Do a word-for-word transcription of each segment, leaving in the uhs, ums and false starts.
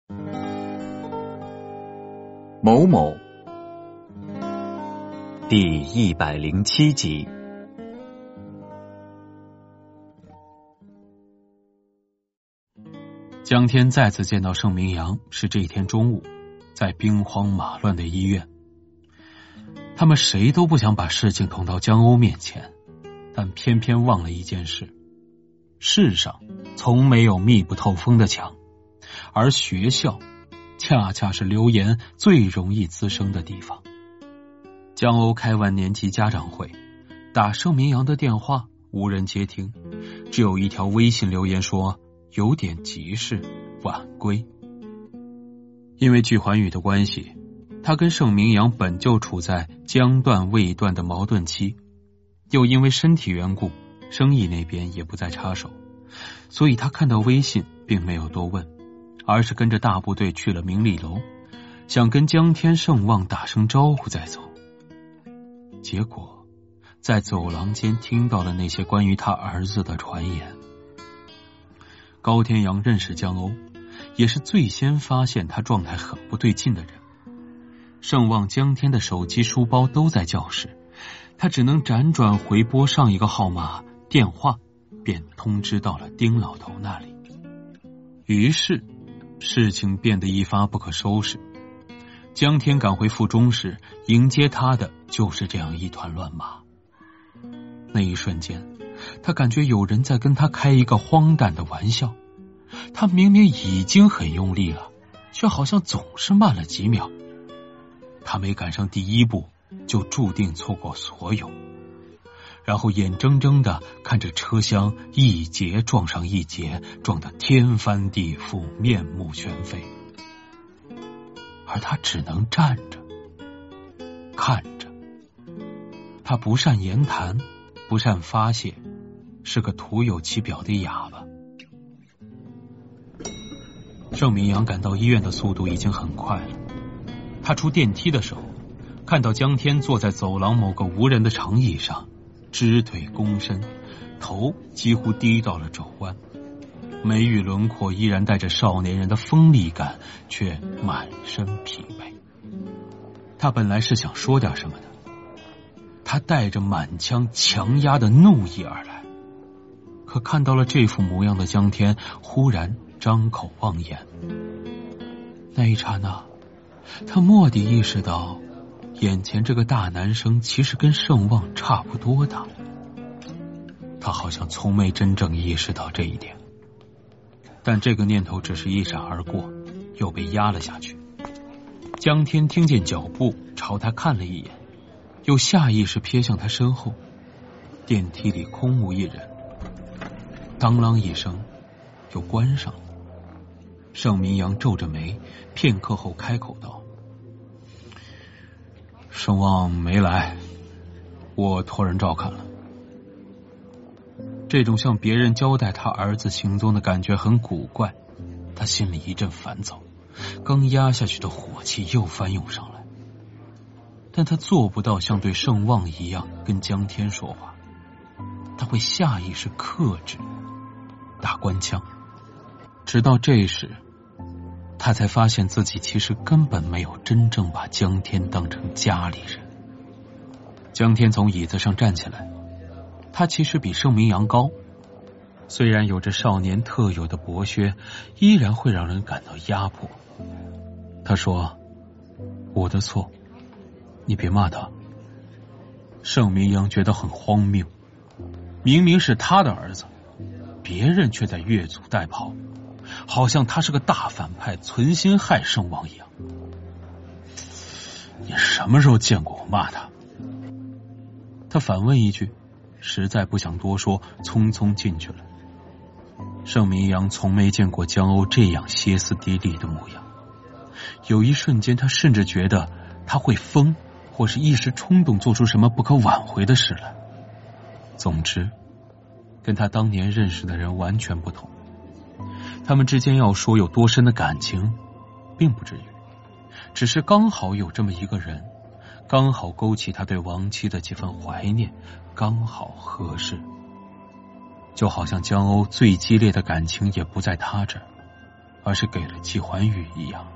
某某第一百零七集。 江天再次见到盛明阳是这一天中午，在兵荒马乱的医院。他们谁都不想把事情捅到江欧面前，但偏偏忘了一件事：世上从没有密不透风的墙，而学校恰恰是流言最容易滋生的地方。江欧开完年级家长会，打盛明阳的电话无人接听，只有一条微信留言说有点急事，晚归。因为具环宇的关系，他跟盛明阳本就处在将断未断的矛盾期，又因为身体缘故，生意那边也不再插手，所以他看到微信并没有多问，而是跟着大部队去了明丽楼，想跟江天盛旺打声招呼再走。结果在走廊间听到了那些关于他儿子的传言。高天阳认识江欧，也是最先发现他状态很不对劲的人。盛旺江天的手机书包都在教室，他只能辗转回拨上一个号码电话，便通知到了丁老头那里。于是事情变得一发不可收拾。江天赶回附中时，迎接他的就是这样一团乱麻。那一瞬间，他感觉有人在跟他开一个荒诞的玩笑，他明明已经很用力了，却好像总是慢了几秒。他没赶上第一步，就注定错过所有，然后眼睁睁地看着车厢一节撞上一节，撞得天翻地覆，面目全非。而他只能站着看着。他不善言谈，不善发泄，是个徒有其表的哑巴。盛明阳赶到医院的速度已经很快了。他出电梯的时候，看到江天坐在走廊某个无人的长椅上，直腿躬身，头几乎低到了肘弯，眉宇轮廓依然带着少年人的锋利感，却满身疲惫。他本来是想说点什么的，他带着满腔强压的怒意而来，可看到了这副模样的江天忽然张口妄言。那一刹那，他蓦地意识到眼前这个大男生其实跟盛旺差不多大。他好像从没真正意识到这一点，但这个念头只是一闪而过，又被压了下去。江天听见脚步朝他看了一眼，又下意识瞥向他身后。电梯里空无一人，当啷一声又关上了。盛明阳皱着眉，片刻后开口道：盛旺没来，我托人照看了。这种向别人交代他儿子行踪的感觉很古怪，他心里一阵烦躁，刚压下去的火气又翻涌上来。但他做不到像对盛旺一样跟江天说话，他会下意识克制，打官腔。直到这时，他才发现自己其实根本没有真正把江天当成家里人。江天从椅子上站起来，他其实比盛明阳高，虽然有着少年特有的博学，依然会让人感到压迫。他说：我的错，你别骂他。盛明阳觉得很荒谬，明明是他的儿子，别人却在越俎代庖，好像他是个大反派，存心害盛旺一样。你什么时候见过我骂他？他反问一句，实在不想多说，匆匆进去了。盛明阳从没见过江欧这样歇斯底里的模样，有一瞬间他甚至觉得他会疯，或是一时冲动做出什么不可挽回的事来。总之，跟他当年认识的人完全不同。他们之间要说有多深的感情，并不至于，只是刚好有这么一个人，刚好勾起他对亡妻的几分怀念，刚好合适。就好像江欧最激烈的感情也不在他这儿， 而是给了季环宇一样。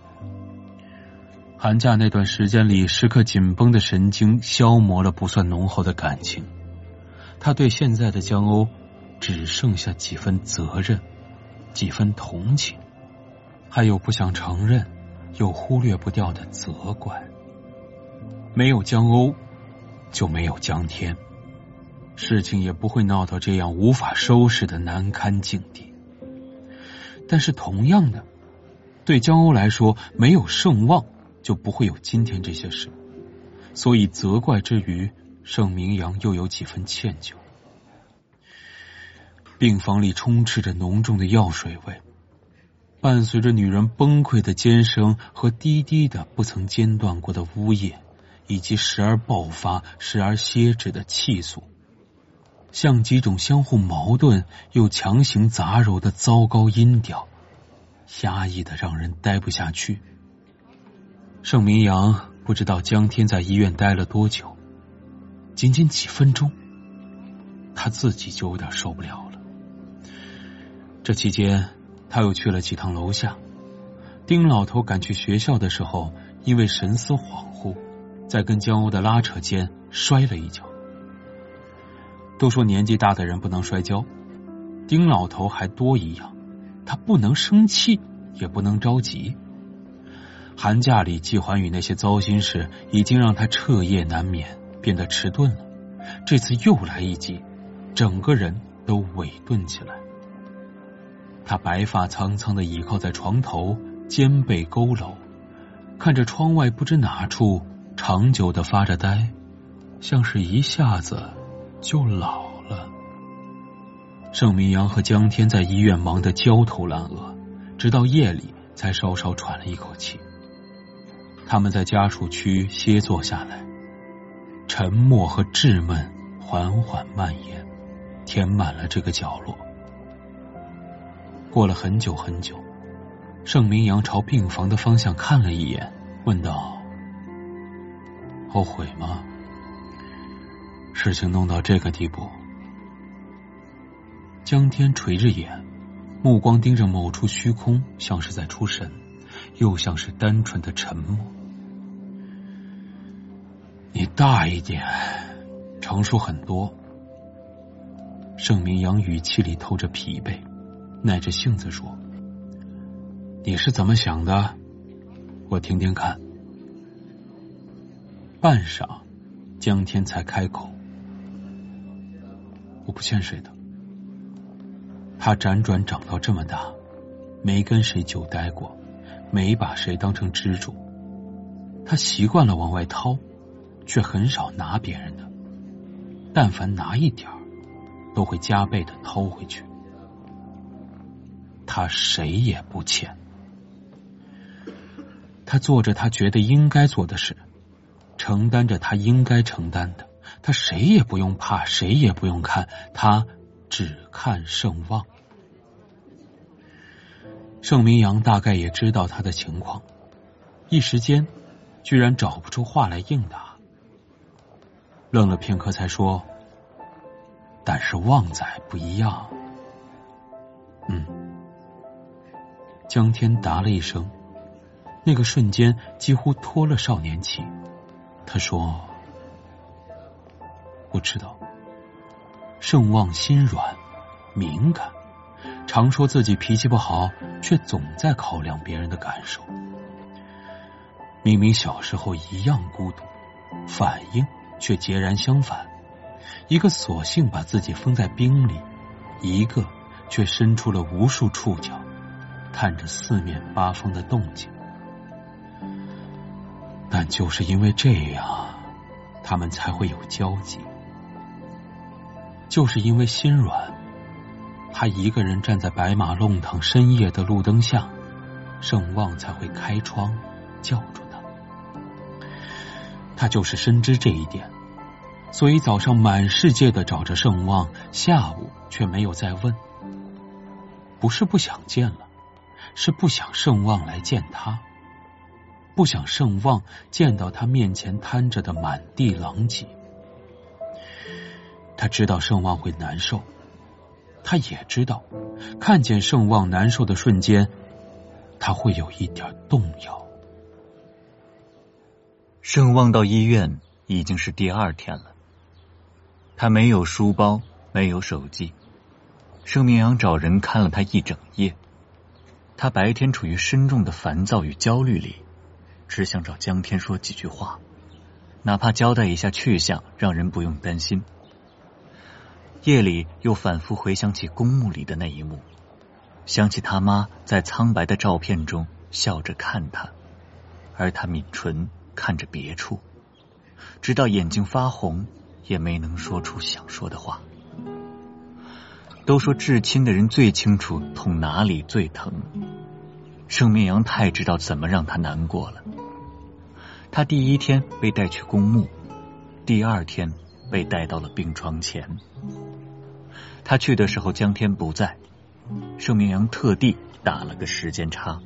寒假那段时间里，时刻紧绷的神经消磨了不算浓厚的感情，他对现在的江鸥只剩下几分责任，几分同情，还有不想承认又忽略不掉的责怪。没有江鸥就没有江天，事情也不会闹到这样无法收拾的难堪境地。但是同样的，对江鸥来说，没有盛望就不会有今天这些事，所以责怪之余，盛明阳又有几分歉疚。病房里充斥着浓重的药水味，伴随着女人崩溃的尖声和低低的不曾间断过的呜咽，以及时而爆发时而歇止的气诉，像几种相互矛盾又强行杂糅的糟糕音调，压抑的让人待不下去。盛明阳不知道江天在医院待了多久，仅仅几分钟，他自己就有点受不了了。这期间他又去了几趟楼下，丁老头赶去学校的时候，因为神思恍惚，在跟江鸥的拉扯间摔了一跤。都说年纪大的人不能摔跤，丁老头还多一样，他不能生气，也不能着急。寒假里季环宇那些糟心事已经让他彻夜难眠，变得迟钝了，这次又来一击，整个人都萎顿起来。他白发苍苍的倚靠在床头，肩背佝偻，看着窗外不知哪处长久的发着呆，像是一下子就老了。盛明阳和江天在医院忙得焦头烂额，直到夜里才稍稍喘了一口气。他们在家属区歇坐下来，沉默和稚闷缓缓蔓延，填满了这个角落。过了很久很久，盛明阳朝病房的方向看了一眼，问道：后悔吗？事情弄到这个地步。江天垂着眼，目光盯着某处虚空，像是在出神，又像是单纯的沉默。你大一点，成熟很多。盛明阳语气里透着疲惫，耐着性子说：你是怎么想的？我听听看。半晌，江天才开口：我不欠谁的。他辗转长到这么大，没跟谁久待过，没把谁当成支柱。他习惯了往外掏，却很少拿别人的，但凡拿一点儿，都会加倍的掏回去。他谁也不欠。他做着他觉得应该做的事，承担着他应该承担的，他谁也不用怕，谁也不用看，他只看盛望。盛明阳大概也知道他的情况，一时间居然找不出话来应答，愣了片刻才说：但是旺仔不一样。嗯。江天答了一声，那个瞬间几乎脱了少年气。他说：我知道。盛望心软敏感，常说自己脾气不好，却总在考量别人的感受。明明小时候一样孤独，反应却截然相反，一个索性把自己封在冰里，一个却伸出了无数触角，看着四面八方的动静。但就是因为这样，他们才会有交集。就是因为心软，他一个人站在白马弄堂深夜的路灯下，盛望才会开窗叫住他。他就是深知这一点，所以早上满世界的找着盛望，下午却没有再问。不是不想见了，是不想盛望来见他，不想盛望见到他面前摊着的满地狼藉。他知道盛望会难受，他也知道看见盛望难受的瞬间， 他会有一点动摇。 盛望到医院已经是第二天了，他没有书包，没有手机。盛明阳找人看了他一整夜。他白天处于深重的烦躁与焦虑里，只想找江天说几句话，哪怕交代一下去向，让人不用担心。夜里又反复回想起公墓里的那一幕，想起他妈在苍白的照片中笑着看他，而他抿唇看着别处，直到眼睛发红，也没能说出想说的话。都说至亲的人最清楚痛哪里最疼，盛明阳太知道怎么让他难过了。他第一天被带去公墓，第二天被带到了病床前。他去的时候江天不在，盛明阳特地打了个时间差。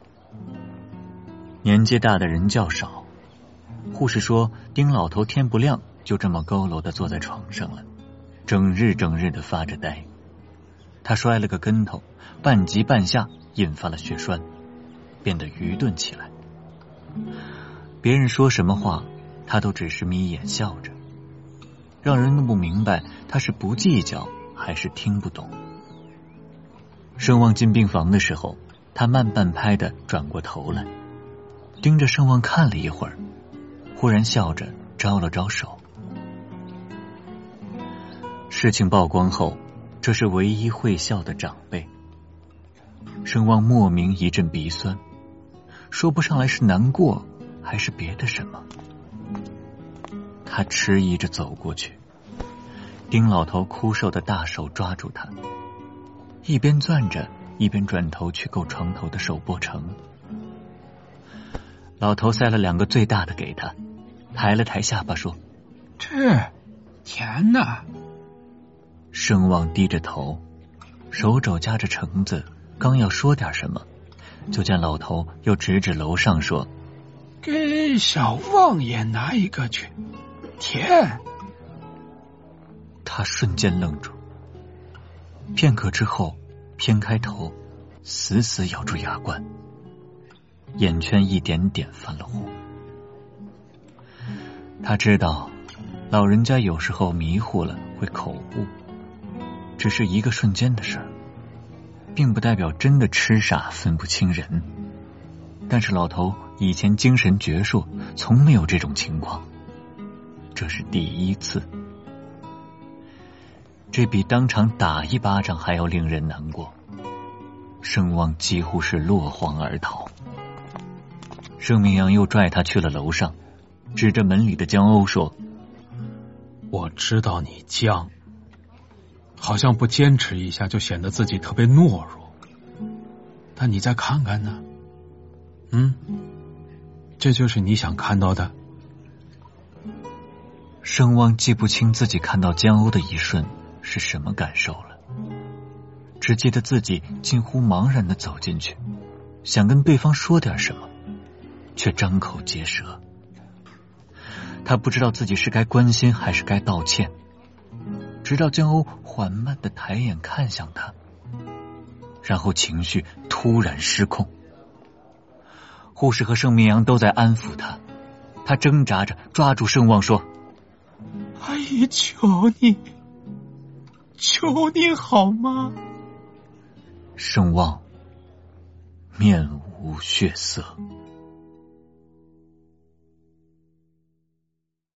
年纪大的人较少，护士说丁老头天不亮就这么佝偻地坐在床上了，整日整日地发着呆。他摔了个跟头，半急半下引发了血栓，变得愚钝起来。别人说什么话他都只是眯眼笑着，让人弄不明白他是不计较还是听不懂。盛望进病房的时候，他慢半拍地转过头来，盯着盛望看了一会儿，忽然笑着招了招手。事情曝光后，这是唯一会笑的长辈。盛望莫名一阵鼻酸，说不上来是难过还是别的什么。他迟疑着走过去，丁老头枯瘦的大手抓住他，一边攥着一边转头去够床头的手拨成。老头塞了两个最大的给他，抬了抬下巴说： 吃，甜呐。 盛望低着头，手肘夹着橙子，刚要说点什么，就见老头又指指楼上说： 给小望也拿一个去，甜。 他瞬间愣住，片刻之后偏开头，死死咬住牙关，眼圈一点点泛了红。他知道老人家有时候迷糊了会口误，只是一个瞬间的事儿，并不代表真的痴傻分不清人。但是老头以前精神矍铄，从没有这种情况，这是第一次。这比当场打一巴掌还要令人难过。盛望几乎是落荒而逃。盛明阳又拽他去了楼上，指着门里的江鸥说： 我知道你犟，好像不坚持一下就显得自己特别懦弱，但你再看看呢？嗯，这就是你想看到的？ 盛望记不清自己看到江鸥的一瞬是什么感受了，只记得自己近乎茫然地走进去，想跟对方说点什么，却张口结舌。他不知道自己是该关心还是该道歉，直到江鸥缓慢地抬眼看向他，然后情绪突然失控。护士和盛明阳都在安抚他，他挣扎着抓住盛望说： 阿姨，求你，求你好吗？ 盛望面无血色。